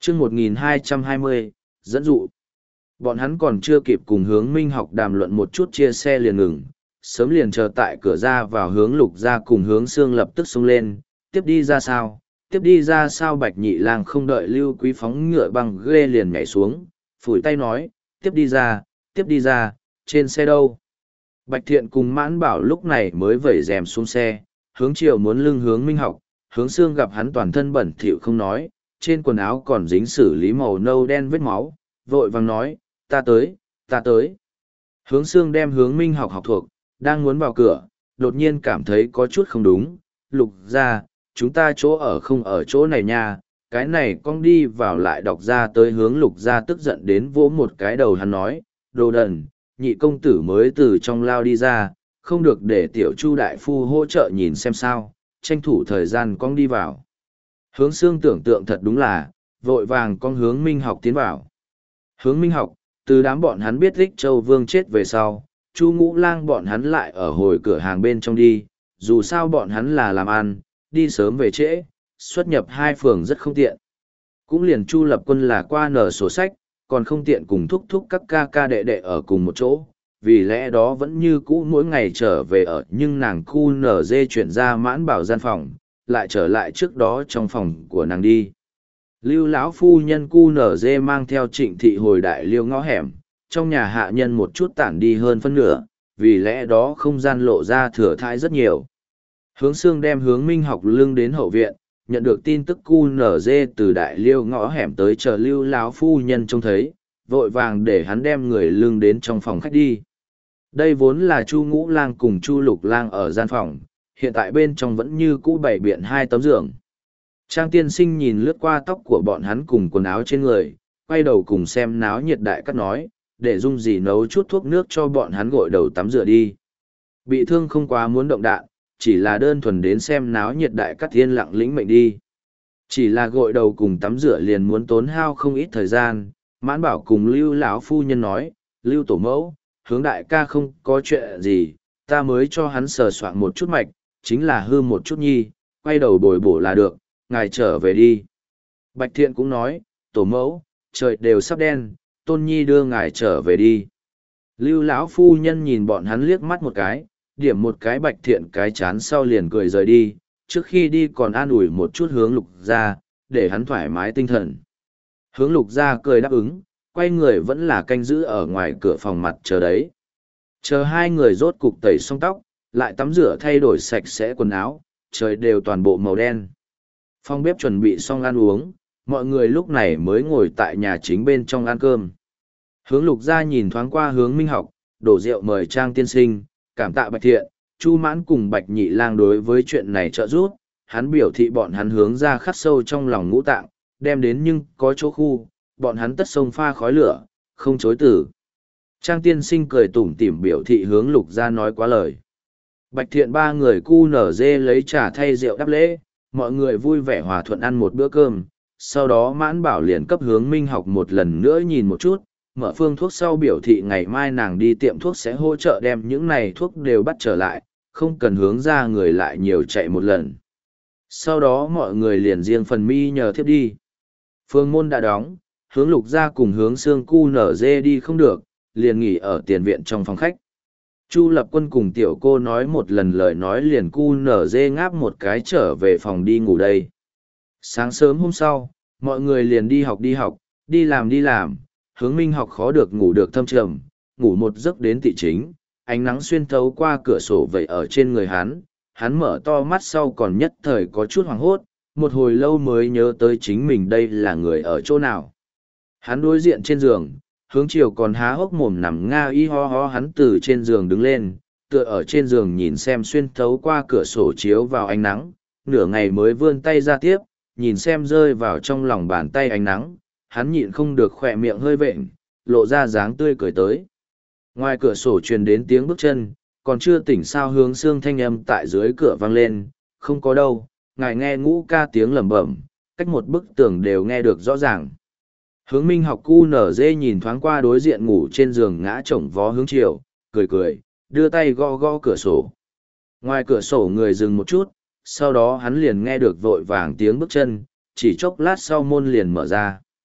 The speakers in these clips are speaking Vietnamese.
chương 1220, dẫn dụ. Bọn hắn còn chưa kịp cùng Hướng Minh học đàm luận một chút chia xe liền ngừng, sớm liền chờ tại cửa ra vào Hướng Lục ra cùng Hướng Sương lập tức xông lên, tiếp đi ra sao, tiếp đi ra sao. Bạch Nhị Lang không đợi Lưu Quý phóng ngựa bằng ghê liền nhảy xuống, phủi tay nói, tiếp đi ra, trên xe đâu. Bạch Thiện cùng Mãn Bảo lúc này mới vẩy rèm xuống xe, hướng chiều muốn lưng Hướng Minh học. Hướng Sương gặp hắn toàn thân bẩn thỉu không nói, trên quần áo còn dính xử lý màu nâu đen vết máu, vội vàng nói, ta tới. Hướng Sương đem Hướng Minh học thuộc, đang muốn vào cửa, đột nhiên cảm thấy có chút không đúng. Lục ra, chúng ta chỗ ở không ở chỗ này nha, cái này con đi vào lại đọc ra tới. Hướng Lục ra tức giận đến vỗ một cái đầu hắn nói, đồ đần, nhị công tử mới từ trong lao đi ra, không được để tiểu Chu đại phu hỗ trợ nhìn xem sao, tranh thủ thời gian con đi vào. Hướng Sương tưởng tượng thật đúng là, vội vàng con Hướng Minh học tiến vào. Hướng Minh học, từ đám bọn hắn biết Lích Châu Vương chết về sau, Chu Ngũ Lang bọn hắn lại ở hồi cửa hàng bên trong đi, dù sao bọn hắn là làm ăn, đi sớm về trễ, xuất nhập hai phường rất không tiện. Cũng liền Chu Lập Quân là qua nở sổ sách, còn không tiện cùng thúc các ca ca đệ đệ ở cùng một chỗ, vì lẽ đó vẫn như cũ mỗi ngày trở về ở, nhưng nàng cu nở dê chuyển ra Mãn Bảo gian phòng, lại trở lại trước đó trong phòng của nàng đi. Lưu lão phu nhân cu nở dê mang theo Trịnh thị hồi Đại Liêu ngõ hẻm, trong nhà hạ nhân một chút tản đi hơn phân nửa, vì lẽ đó không gian lộ ra thừa thãi rất nhiều. Hướng Sương đem Hướng Minh học lưng đến hậu viện, nhận được tin tức cu nở dê từ Đại Liêu ngõ hẻm tới chờ Lưu lão phu nhân trông thấy, vội vàng để hắn đem người lưng đến trong phòng khách đi. Đây vốn là Chu Ngũ Lang cùng Chu Lục Lang ở gian phòng, hiện tại bên trong vẫn như cũ bày biện hai tấm giường. Trang tiên sinh nhìn lướt qua tóc của bọn hắn cùng quần áo trên người, quay đầu cùng xem náo nhiệt đại cắt nói, để Dung dì nấu chút thuốc nước cho bọn hắn gội đầu tắm rửa đi. Bị thương không quá muốn động đạn, chỉ là đơn thuần đến xem náo nhiệt đại cắt thiên lặng lĩnh mệnh đi. Chỉ là gội đầu cùng tắm rửa liền muốn tốn hao không ít thời gian. Mãn Bảo cùng Lưu lão phu nhân nói, Lưu tổ mẫu, Hướng đại ca không có chuyện gì, ta mới cho hắn sờ soạn một chút mạch, chính là hư một chút nhi, quay đầu bồi bổ là được, ngài trở về đi. Bạch Thiện cũng nói, tổ mẫu, trời đều sắp đen, Tôn Nhi đưa ngài trở về đi. Lưu lão phu nhân nhìn bọn hắn liếc mắt một cái, điểm một cái Bạch Thiện cái chán sau liền cười rời đi, trước khi đi còn an ủi một chút Hướng Lục ra, để hắn thoải mái tinh thần. Hướng Lục ra cười đáp ứng, quay người vẫn là canh giữ ở ngoài cửa phòng mặt chờ đấy. Chờ hai người rốt cục tẩy xong tóc, lại tắm rửa thay đổi sạch sẽ quần áo, trời đều toàn bộ màu đen. Phòng bếp chuẩn bị xong ăn uống, mọi người lúc này mới ngồi tại nhà chính bên trong ăn cơm. Hướng Lục ra nhìn thoáng qua Hướng Minh học, đổ rượu mời Trang tiên sinh, cảm tạ Bạch Thiện, Chu Mãn cùng Bạch Nhị Lang đối với chuyện này trợ giúp, hắn biểu thị bọn hắn hướng ra khắc sâu trong lòng ngũ tạng, đem đến nhưng có chỗ khu, bọn hắn tất sông pha khói lửa, không chối từ. Trang tiên sinh cười tủm tỉm biểu thị Hướng Lục ra nói quá lời. Bạch Thiện ba người cu nở dê lấy trà thay rượu đáp lễ, mọi người vui vẻ hòa thuận ăn một bữa cơm, sau đó Mãn Bảo liền cấp Hướng Minh học một lần nữa nhìn một chút, mở phương thuốc sau biểu thị ngày mai nàng đi tiệm thuốc sẽ hỗ trợ đem những này thuốc đều bắt trở lại, không cần hướng ra người lại nhiều chạy một lần. Sau đó mọi người liền riêng phần mi nhờ thiếp đi. Phương môn đã đóng, Hướng Lục ra cùng Hướng Sương cu nở dê đi không được, liền nghỉ ở tiền viện trong phòng khách. Chu Lập Quân cùng tiểu cô nói một lần lời nói liền cu nở dê ngáp một cái trở về phòng đi ngủ đây. Sáng sớm hôm sau, mọi người liền đi học, đi làm, Hướng Minh học khó được ngủ được thâm trầm, ngủ một giấc đến tị chính, ánh nắng xuyên thấu qua cửa sổ vẩy ở trên người hắn mở to mắt sau còn nhất thời có chút hoảng hốt, một hồi lâu mới nhớ tới chính mình đây là người ở chỗ nào. Hắn đối diện trên giường, Hướng chiều còn há hốc mồm nằm nga y ho ho, hắn từ trên giường đứng lên, tựa ở trên giường nhìn xem xuyên thấu qua cửa sổ chiếu vào ánh nắng, nửa ngày mới vươn tay ra tiếp, nhìn xem rơi vào trong lòng bàn tay ánh nắng, hắn nhịn không được khỏe miệng hơi vện, lộ ra dáng tươi cười tới. Ngoài cửa sổ truyền đến tiếng bước chân, còn chưa tỉnh sao Hướng Sương thanh âm tại dưới cửa vang lên, không có đâu, ngài nghe Ngũ ca tiếng lẩm bẩm, cách một bức tường đều nghe được rõ ràng. Hướng Minh học cu nở dê nhìn thoáng qua đối diện ngủ trên giường ngã chồng vó Hướng chiều, cười, đưa tay gõ gõ cửa sổ. Ngoài cửa sổ người dừng một chút, sau đó hắn liền nghe được vội vàng tiếng bước chân, chỉ chốc lát sau môn liền mở ra.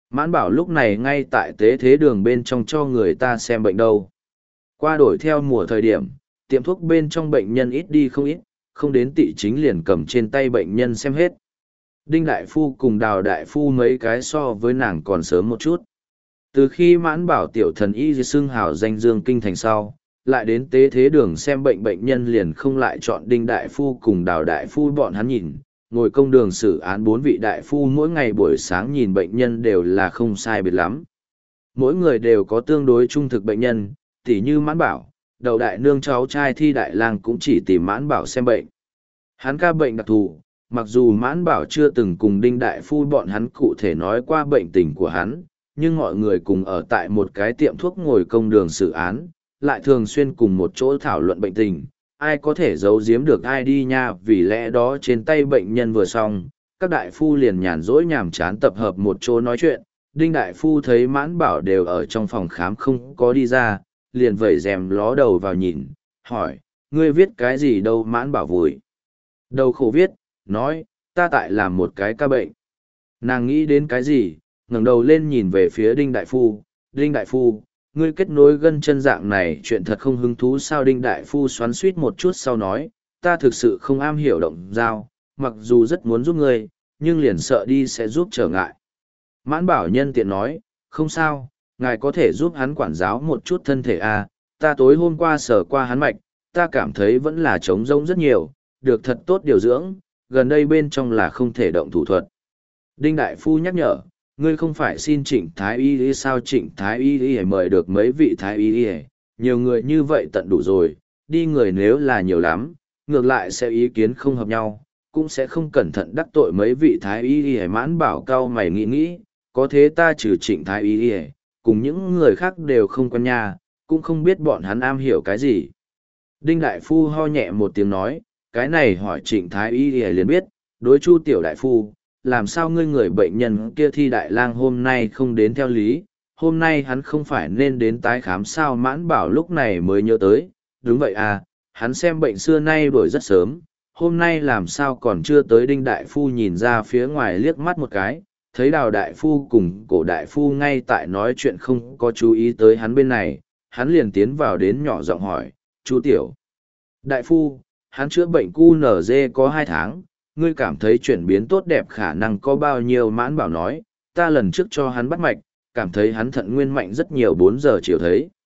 Mãn bảo lúc này ngay tại tế thế đường bên trong cho người ta xem bệnh đâu. Qua đổi theo mùa thời điểm, tiệm thuốc bên trong bệnh nhân ít đi không ít, không đến tị chính liền cầm trên tay bệnh nhân xem hết. Đinh Đại Phu cùng Đào Đại Phu mấy cái so với nàng còn sớm một chút. Từ khi mãn bảo tiểu thần y xưng hào danh dương kinh thành sau, lại đến tế thế đường xem bệnh bệnh nhân liền không lại chọn Đinh Đại Phu cùng Đào Đại Phu bọn hắn nhìn, ngồi công đường xử án 4 vị đại phu mỗi ngày buổi sáng nhìn bệnh nhân đều là không sai biệt lắm. Mỗi người đều có tương đối trung thực bệnh nhân, tỉ như mãn bảo, đầu đại nương cháu trai Thi Đại Lang cũng chỉ tìm mãn bảo xem bệnh. Hắn ca bệnh đặc thù, mặc dù mãn bảo chưa từng cùng Đinh Đại Phu bọn hắn cụ thể nói qua bệnh tình của hắn, nhưng mọi người cùng ở tại một cái tiệm thuốc ngồi công đường xử án, lại thường xuyên cùng một chỗ thảo luận bệnh tình, ai có thể giấu giếm được ai đi nha, vì lẽ đó trên tay bệnh nhân vừa xong, các đại phu liền nhàn rỗi nhàm chán tập hợp một chỗ nói chuyện. Đinh Đại Phu thấy mãn bảo đều ở trong phòng khám không có đi ra, liền vẩy rèm ló đầu vào nhìn, hỏi, ngươi viết cái gì đâu? Mãn bảo vùi đầu khổ viết, nói, ta tại làm một cái ca bệnh. Nàng nghĩ đến cái gì, ngẩng đầu lên nhìn về phía Đinh Đại Phu. Đinh Đại Phu, ngươi kết nối gân chân dạng này chuyện thật không hứng thú sao? Đinh Đại Phu xoắn suýt một chút sau nói, ta thực sự không am hiểu động dao, mặc dù rất muốn giúp ngươi, nhưng liền sợ đi sẽ giúp trở ngại. Mãn bảo nhân tiện nói, không sao, ngài có thể giúp hắn quản giáo một chút thân thể à, ta tối hôm qua sờ qua hắn mạch, ta cảm thấy vẫn là trống rỗng rất nhiều, được thật tốt điều dưỡng, gần đây bên trong là không thể động thủ thuật. Đinh Đại Phu nhắc nhở, ngươi không phải xin Trịnh Thái Y sao? Trịnh Thái Y mời được mấy vị Thái Y, nhiều người như vậy tận đủ rồi, đi người nếu là nhiều lắm, ngược lại sẽ ý kiến không hợp nhau, cũng sẽ không cẩn thận đắc tội mấy vị Thái Y. Mãn bảo cao mày nghĩ nghĩ, có thế ta trừ Trịnh Thái Y, cùng những người khác đều không quen nhà, cũng không biết bọn hắn am hiểu cái gì. Đinh Đại Phu ho nhẹ một tiếng nói, cái này hỏi Trịnh Thái Y liền biết, đối Chu Tiểu Đại Phu, làm sao ngươi người bệnh nhân kia Thi Đại Lang hôm nay không đến theo lý, hôm nay hắn không phải nên đến tái khám sao? Mãn bảo lúc này mới nhớ tới, đúng vậy à, hắn xem bệnh xưa nay đổi rất sớm, hôm nay làm sao còn chưa tới? Đinh Đại Phu nhìn ra phía ngoài liếc mắt một cái, thấy Đào Đại Phu cùng Cổ Đại Phu ngay tại nói chuyện không có chú ý tới hắn bên này, hắn liền tiến vào đến nhỏ giọng hỏi, Chu Tiểu Đại Phu, hắn chữa bệnh QNZ có 2 tháng, ngươi cảm thấy chuyển biến tốt đẹp khả năng có bao nhiêu? Mãn bảo nói, ta lần trước cho hắn bắt mạch, cảm thấy hắn thận nguyên mạnh rất nhiều, 4 giờ chiều thấy.